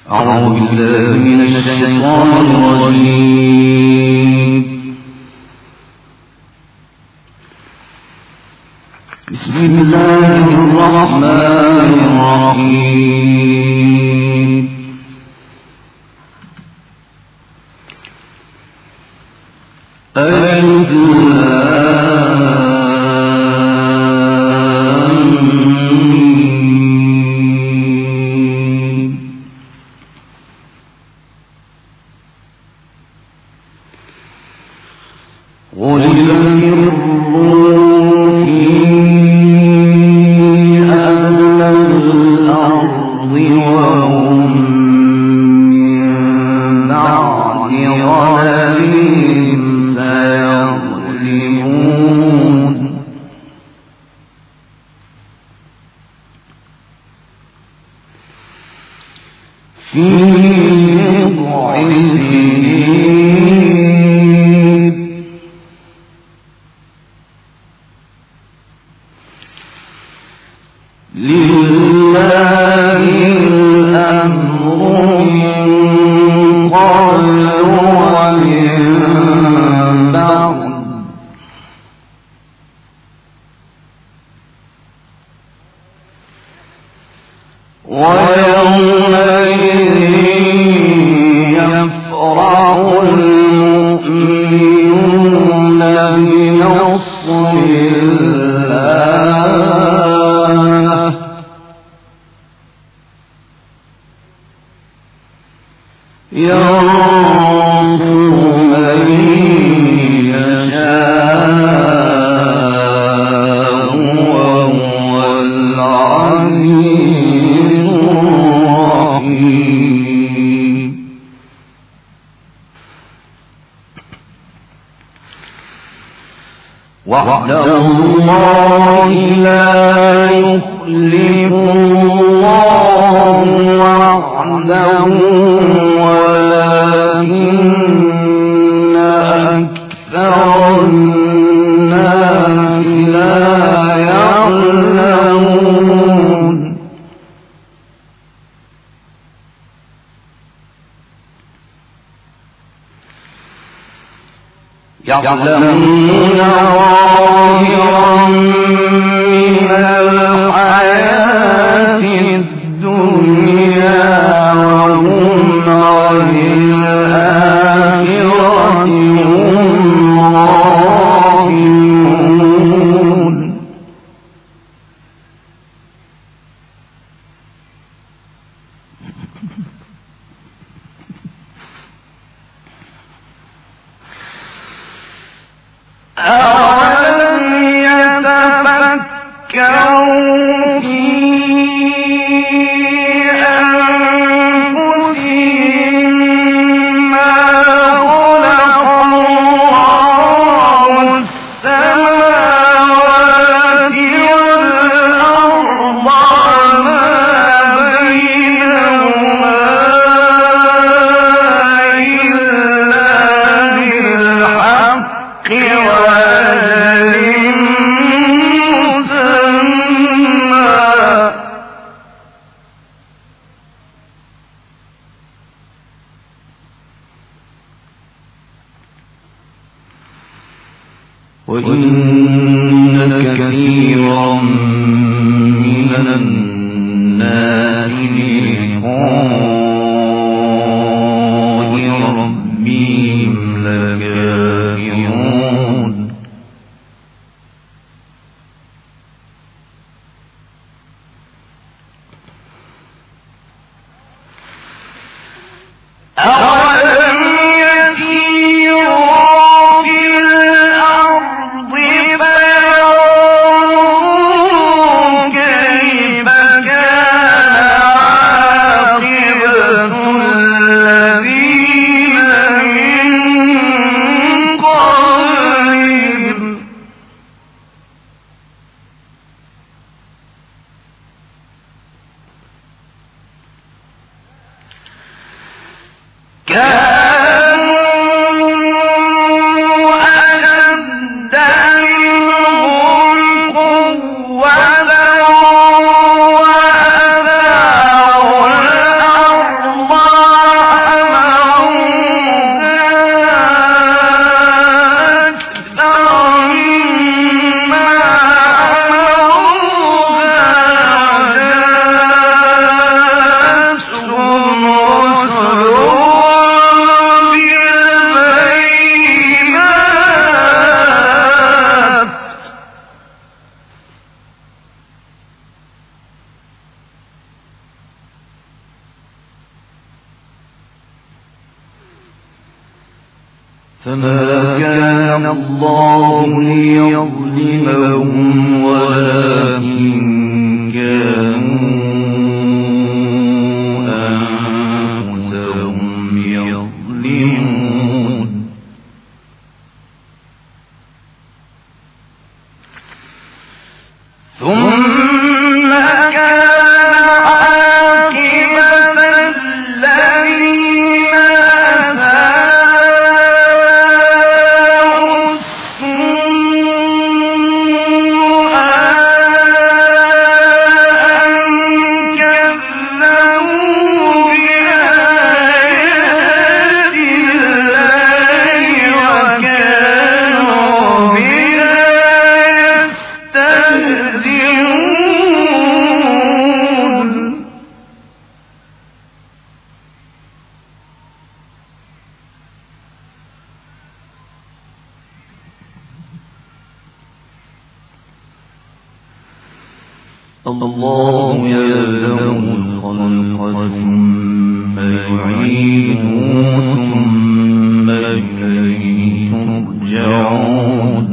أعوذ بالله من الشيطان الرجيم. بسم الله الرحمن الرحيم. ألف وعد الله لا يخلف الله وعده ولكن أكثر الناس لا يعلمون. يعلمون ظاهرا من الحياة الدنيا وهم عن الآخرة هم غافلون. أَوَلَمْ يَتَفَكَّرُوا فِي أَنفُسِهِم مَّا خَلَقَ اللَّهُ السَّمَاوَاتِ وَالْأَرْضَ وَمَا بَيْنَهُمَا إِلَّا بِالْحَقِّ وَإِنَّ كَثِيرًا مِّنَ النَّاسِ بِلِقَاءِ رَبِّهِمْ لَكَافِرُونَ. أَوَلَمْ يَسِيرُوا فِي الْأَرْضِ فَيَنظُرُوا كَيْفَ كَانَ عَاقِبَةُ الَّذِينَ مِن قَبْلِهِمْ فما كان الله ليظلمهم ولكن كانوا أنفسهم يظلمون ثم الله يبدأ الخلق ثم يعيده ثم إليه ترجعون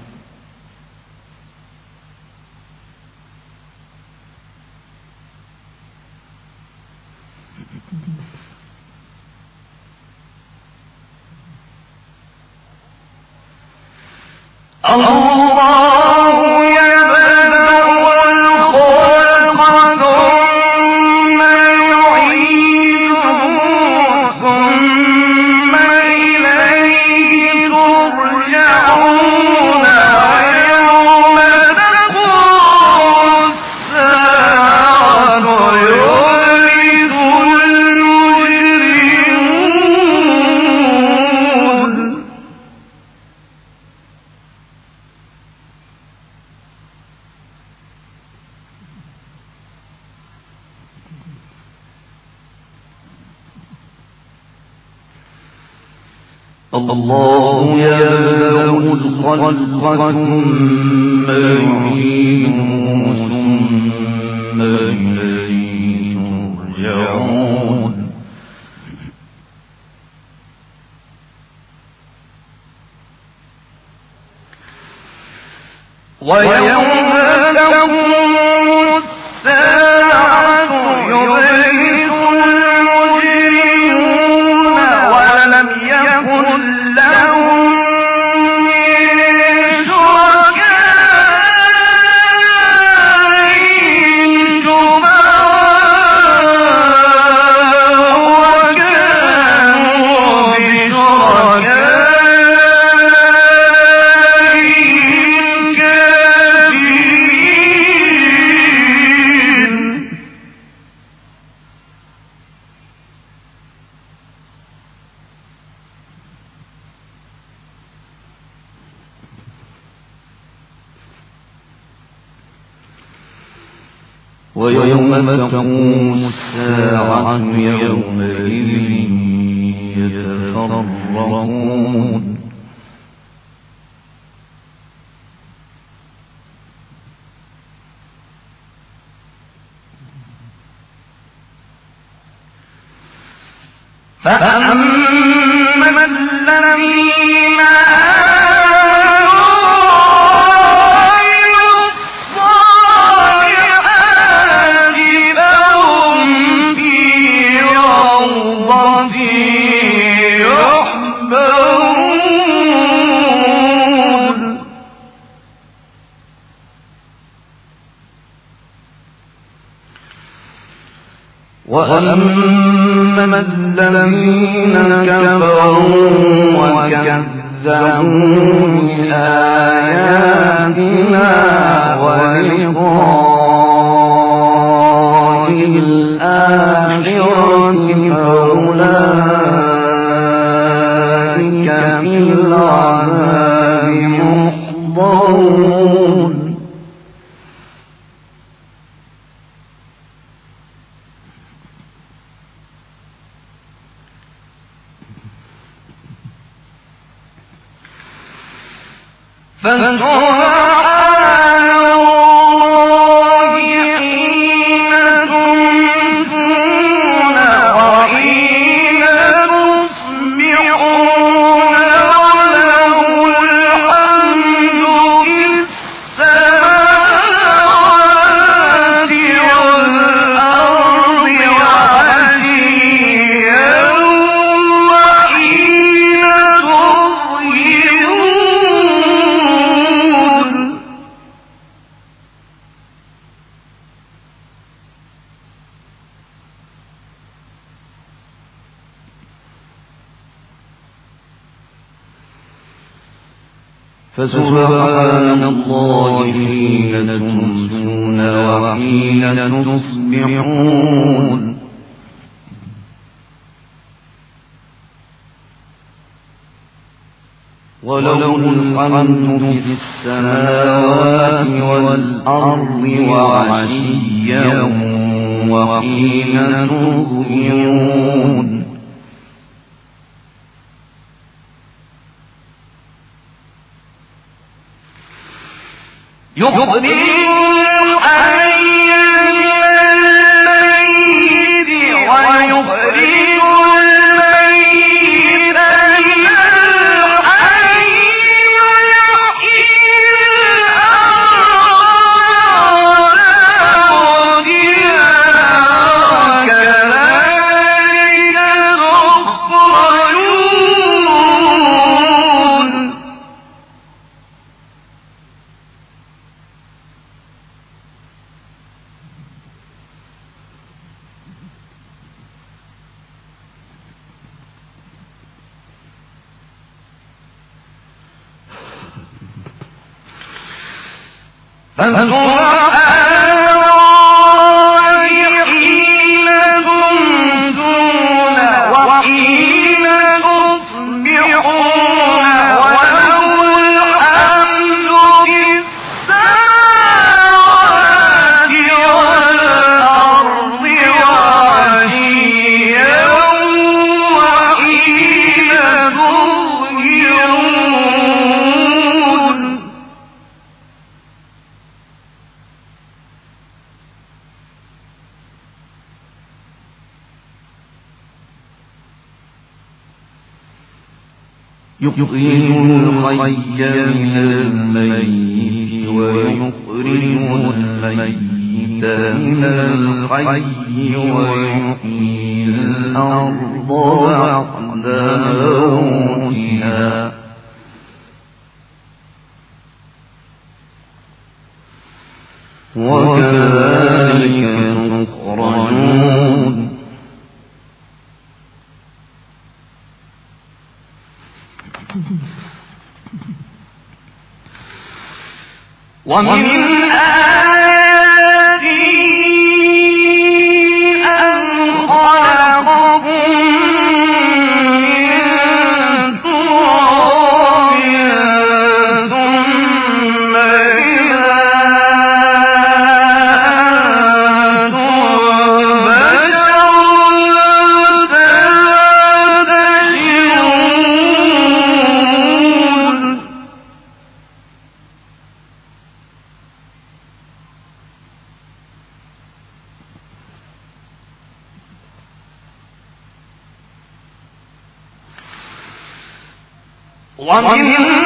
الله يبدأ الخلق ثم يعيده ثم إليه ترجعون ويوم تقوم الساعة يبلس المجرمون ولم يكن لهم من شركائهم شفعاء وكانوا بشركائهم كافرين ويوم تقوم الساعة يومئذ يتفرقون فأما الذين وأما الذين كفروا وكذبوا بآياتنا ولقاء الآخرة فأولئك في العذاب محضرون فسبحان الله حين تمسون وحين تصبحون فسبحان الله حين تمسون وحين تصبحون وله الحمد في السماوات والأرض وعشيا وحين تظهرون يخرج الحي من الميت ويخرج الميت من الحي ويحيي الأرض كذلك تخرجون فسبحان الله حين تمسون وحين تصبحون وله الحمد في السماوات والأرض وعشيا وحين تظهرون يخرج الحي من الميت ويخرج الميت من الحي ويحيي الأرض بعد موتها وكذلك تخرجون ومن آياته أن خلقكم من تراب ثم إذا أنتم ومن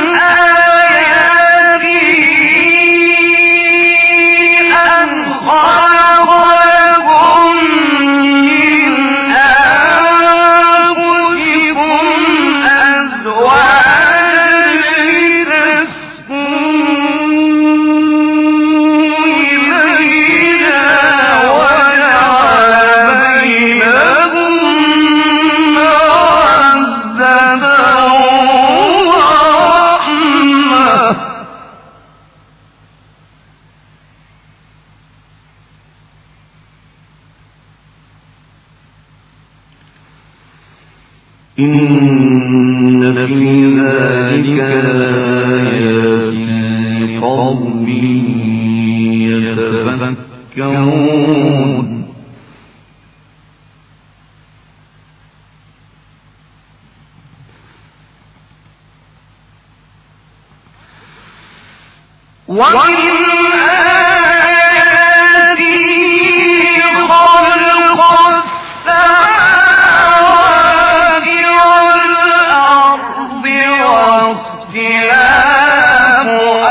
آياته أن خلقكم من أنفسكم أزواجا لتسكنوا إليها وجعل بينكم مودة إن في ذلك لآيات لقوم يتفكرون ومن آياته خلق السماوات والأرض واختلاف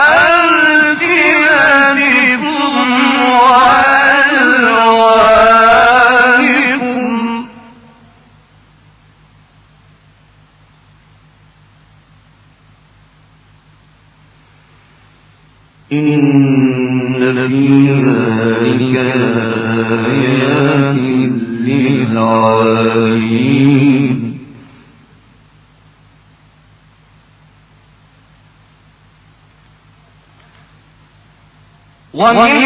ألسنتكم وألوانكم إن في ذلك لآيات للعالمين. ومن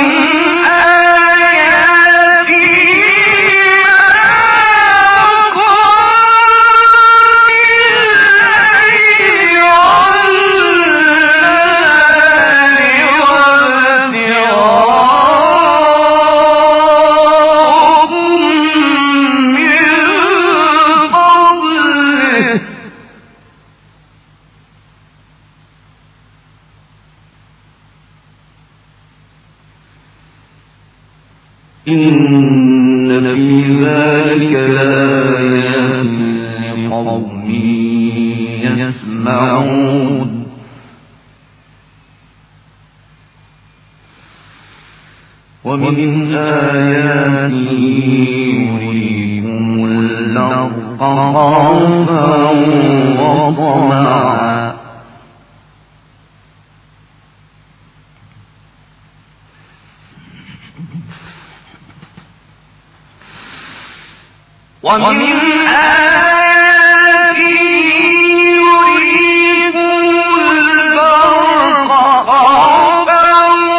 إن في ذلك لآيات لقوم يسمعون ومن آياته يريكم البرق خوفا وطمعا ومن آياته يريكم البرق خوفا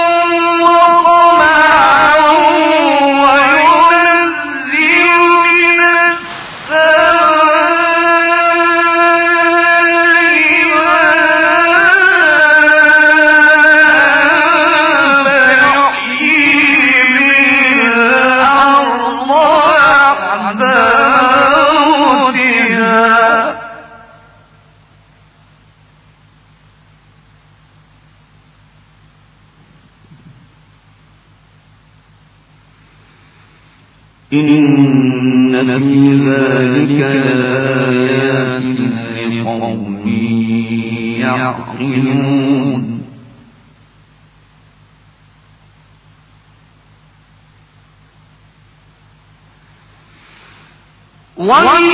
وطمعا وينزل من السماء ماء فيحيي به الأرض بعد إن في ذلك لآيات لقوم يعقلون ومن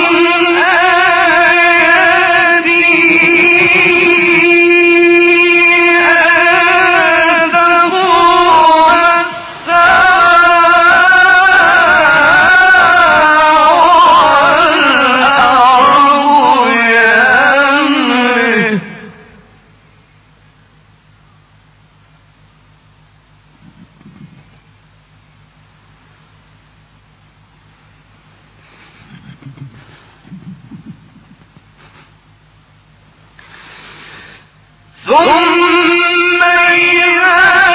ثم إذا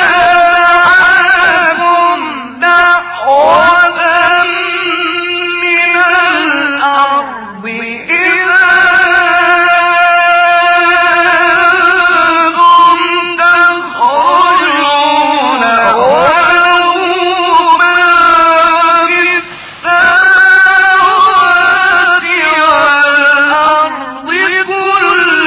دعاكم دعوة من الأرض إذا أنتم تخرجون وله من في السماوات والأرض كل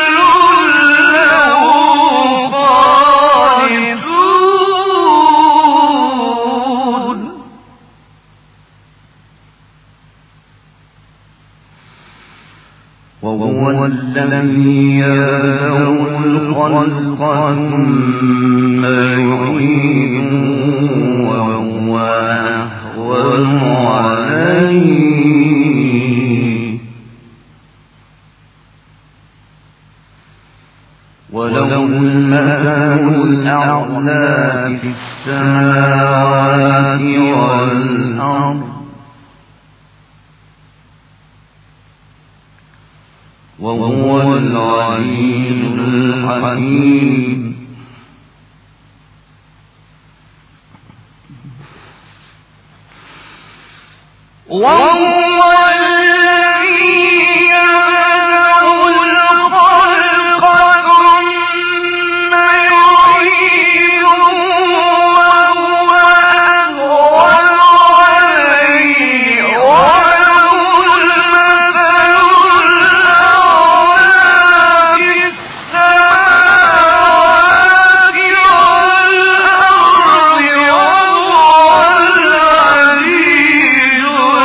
وهو الذي يبدأ الخلق ثم يعيده وهو أهون عليه وله المثل الأعلى في السماوات والأرض وهو العزيز الحكيم وهو الذي يبدأ الخلق ثم يعيده وهو أهون عليه وله المثل الأعلى في السماوات والأرض وهو العزيز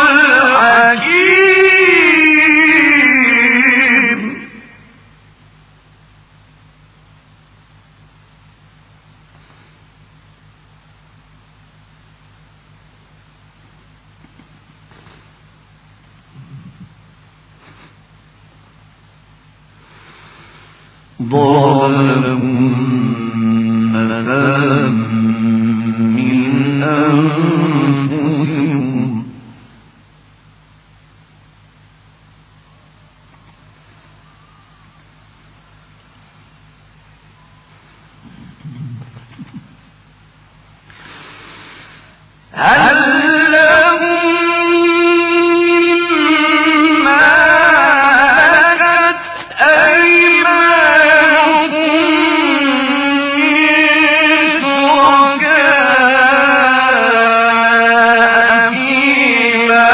الحكيم ضرب لكم مثلا أنفسكم هل لهم مما ملكت أيمانكم من شركاء فيما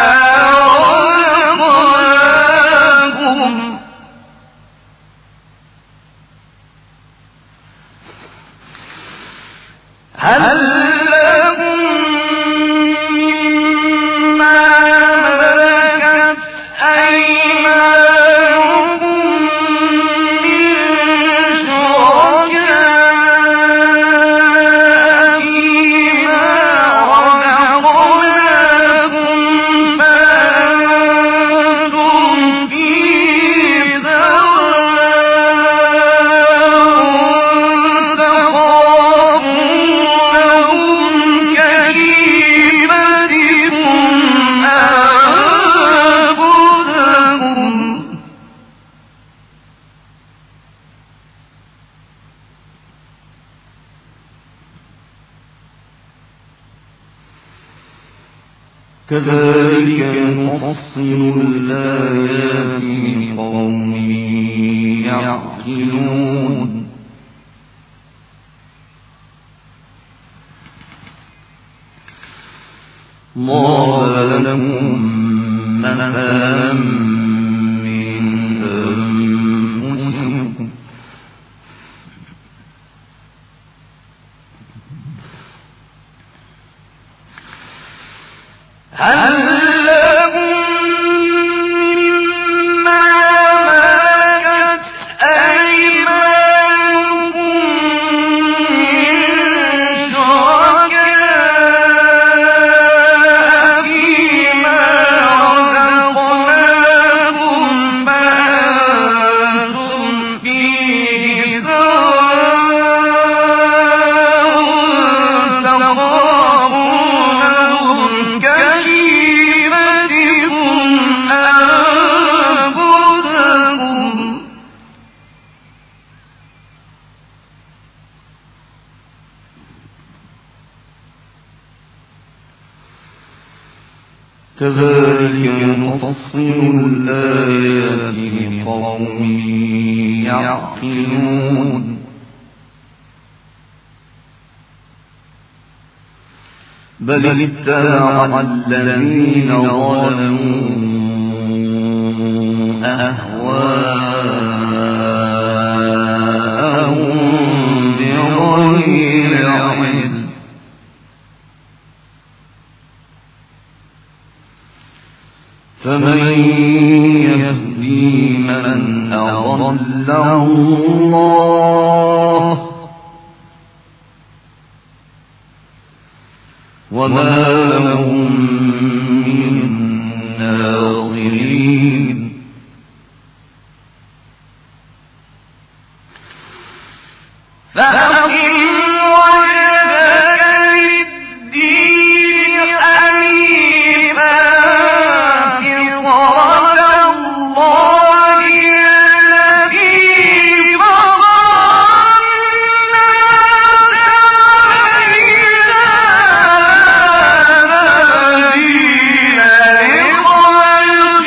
رزقناكم هل لهم مما ملكت أيمانكم من شركاء فيما رزقناكم فأنتم فيه سواء تخافونهم كخيفتكم أنفسكم كذلك نفصل الآيات لقوم يعقلون ضرب لكم مثلا من أنفسكم هل لهم مما ملكت أيمانكم من شركاء فيما رزقناكم فأنتم فيه سواء تخافونهم كخيفتكم أنفسكم كذلك نفصل الآيات لقوم يعقلون بل اتبع الذين ظلموا أهواءهم بغير علم فمن يهدي من أضله الله وما لهم من ناصرين فأقم وجهك للدين حنيفا فطرة الله التي فطر الناس عليها لا تبديل لخلق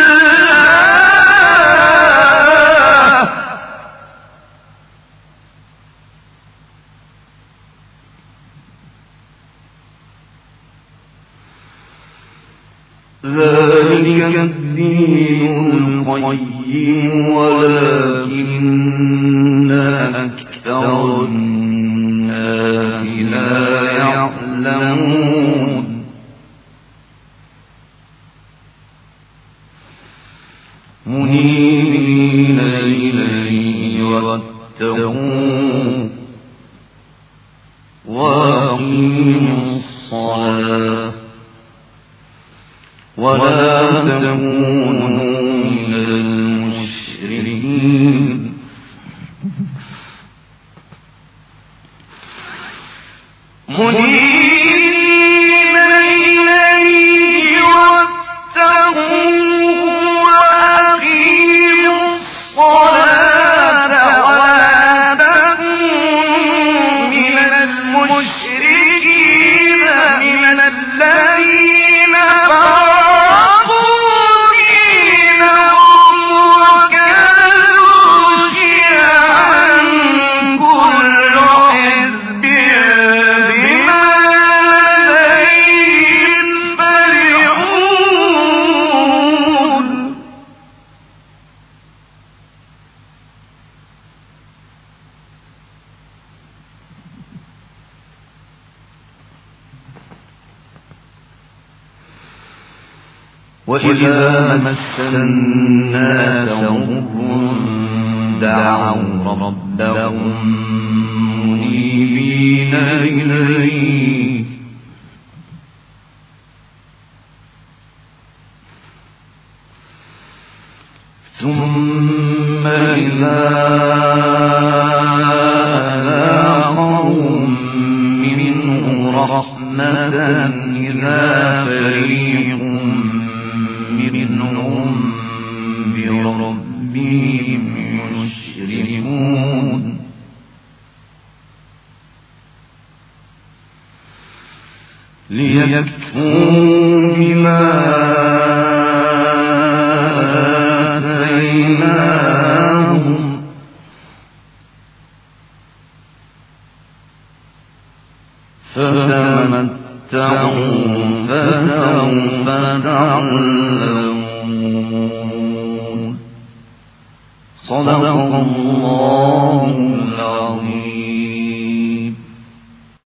الله ذلك الدين القيم ولكن أكثر الناس لا يعلمون منيبين إليه واتقوه وأقيموا الصلاة ولا تكونوا من المشركين منيبين وإذا مس الناس ضر دعوا ربهم منيبين إليه ثم إذا أذاقهم منه رحمة إذا فريق منهم بربهم يشركون ليكفروا بما آتيناهم فتمتعوا فسوف تعلمون. صدق الله